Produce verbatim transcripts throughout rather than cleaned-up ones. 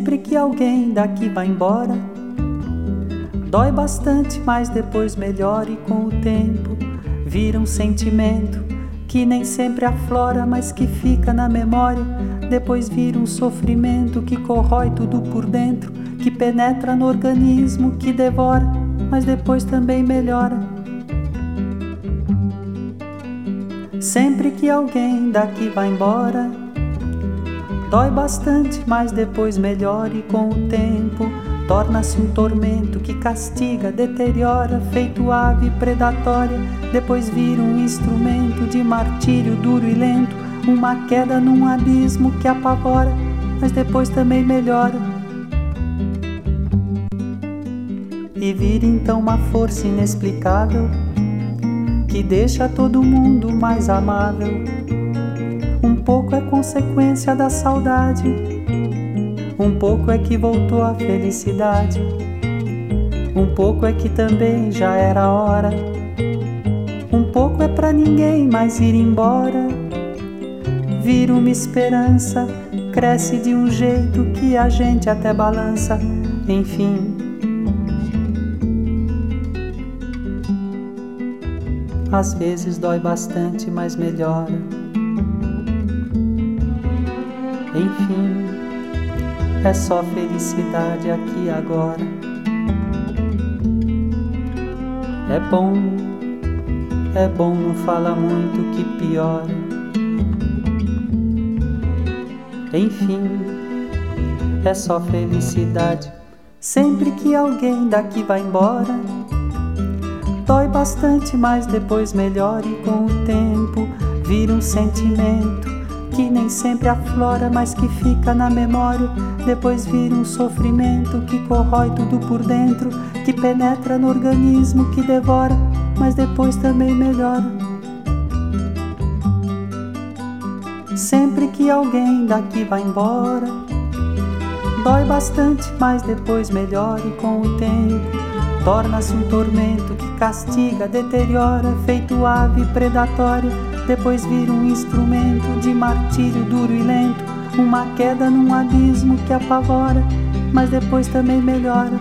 Sempre que alguém daqui vai embora, dói bastante, mas depois melhora. E com o tempo vira um sentimento que nem sempre aflora, mas que fica na memória. Depois vira um sofrimento que corrói tudo por dentro, que penetra no organismo, que devora, mas depois também melhora. Sempre que alguém daqui vai embora, dói bastante, mas depois melhora. E com o tempo torna-se um tormento que castiga, deteriora, feito ave predatória. Depois vira um instrumento de martírio duro e lento, uma queda num abismo que apavora, mas depois também melhora. E vira então uma força inexplicável que deixa todo mundo mais amável. Um pouco é consequência da saudade, um pouco é que voltou a felicidade, um pouco é que também já era hora, um pouco é pra ninguém mais ir embora. Vira uma esperança, cresce de um jeito que a gente até balança, enfim. Às vezes dói bastante, mas melhora. Enfim, é só felicidade aqui e agora. É bom, é bom, não fala muito que piora. Enfim, é só felicidade. Sempre que alguém daqui vai embora, dói bastante, mas depois melhora. E com o tempo vira um sentimento que nem sempre aflora, mas que fica na memória. Depois vira um sofrimento que corrói tudo por dentro, que penetra no organismo, que devora, mas depois também melhora. Sempre que alguém daqui vai embora, dói bastante, mas depois melhora. E com o tempo torna-se um tormento que castiga, deteriora, feito ave predatória. Depois vira um instrumento de martírio duro e lento, uma queda num abismo que apavora, mas depois também melhora.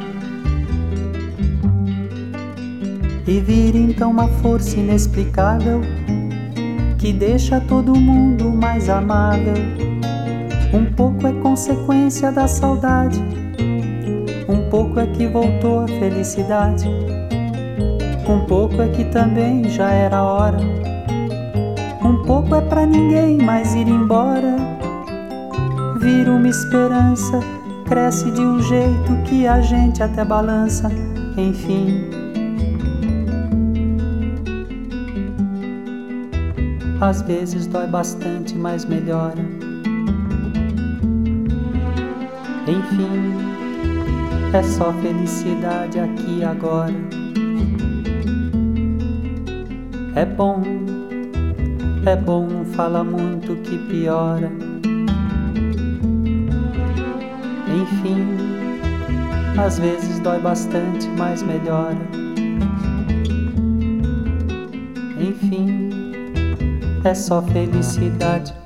E vira então uma força inexplicável que deixa todo mundo mais amável. Um pouco é consequência da saudade, um pouco é que voltou a felicidade, um pouco é que também já era hora, um pouco é pra ninguém mais ir embora. Vira uma esperança, cresce de um jeito que a gente até balança, enfim. Às vezes dói bastante, mas melhora. Enfim, é só felicidade aqui e agora. É bom, é bom, não fala muito que piora. Enfim, às vezes dói bastante, mas melhora. Enfim, é só felicidade.